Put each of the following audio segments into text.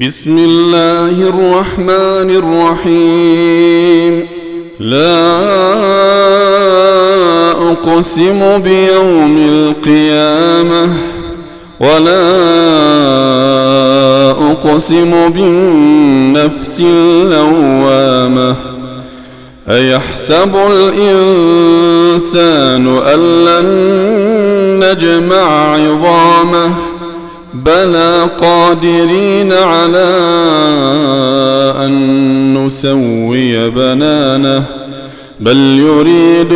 بسم الله الرحمن الرحيم. لا أقسم بيوم القيامة ولا أقسم بالنفس اللوامة. أيحسب الإنسان أن لن نجمع عظامه بلى قادرين على أن نسوي بنانه بل يريد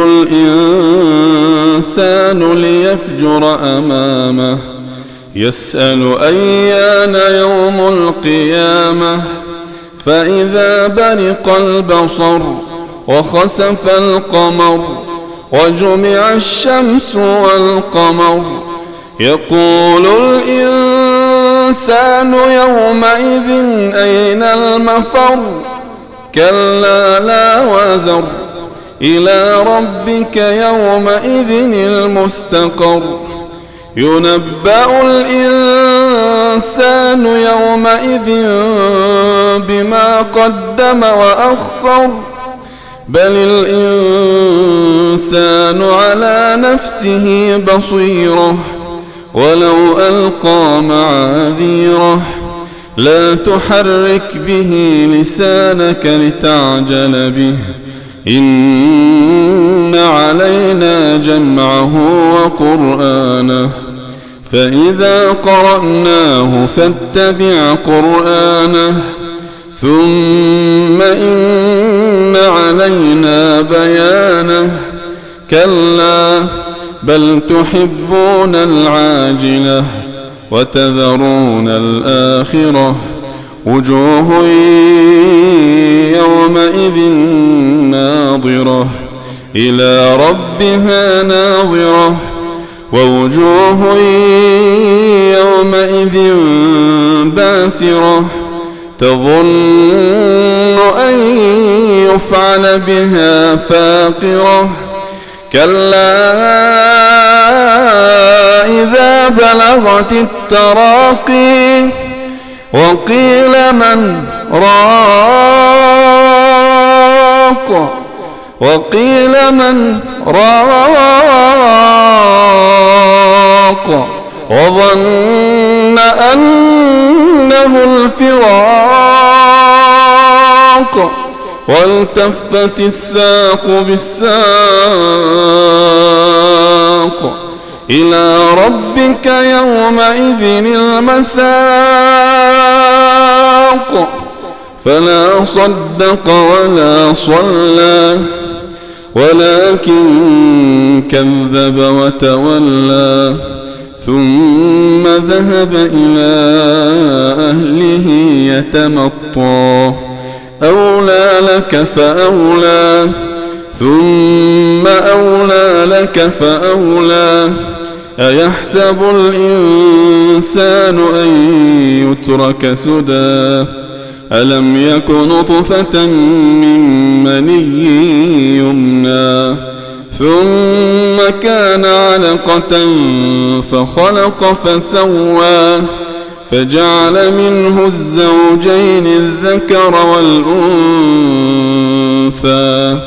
الإنسان ليفجر أمامه يسأل أيان يوم القيامة فإذا برق البصر وخسف القمر وجمع الشمس والقمر يقول الإنسان يومئذ أين المفر كلا لا وزر إلى ربك يومئذ المستقر ينبأ الإنسان يومئذ بما قدم وأخر بل الإنسان على نفسه بصيرة ولو ألقى معاذيره لا تحرك به لسانك لتعجل به إن علينا جمعه وقرآنه فإذا قرأناه فاتبع قرآنه ثم إن علينا بيانه كلا بل تحبون العاجلة وتذرون الآخرة وجوه يومئذ ناظرة إلى ربها ناظرة ووجوه يومئذ باسرة تظن أن يفعل بها فاقرة كلا إذا بلغت التراقي وقيل من راق وظن أنه الفراق والتفت الساق بالساق إلى ربك يومئذ المساق فلا صدق ولا صلى ولكن كذب وتولى ثم ذهب إلى أهله يتمطى أولى لك فأولى ثم أولى لك فأولى أيحسب الإنسان أن يترك سدى ألم يك نطفة من مني يمنى ثم كان علقة فخلق فسوى فجعل منه الزوجين الذكر والأنثى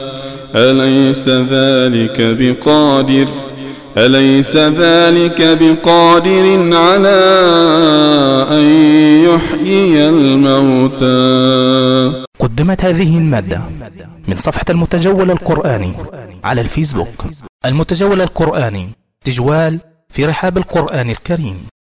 أليس ذلك بقادر على أن يحيي الموتى. قدمت هذه المادة من صفحة المتجول القرآني على الفيسبوك. المتجول القرآني تجوال في رحاب القرآن الكريم.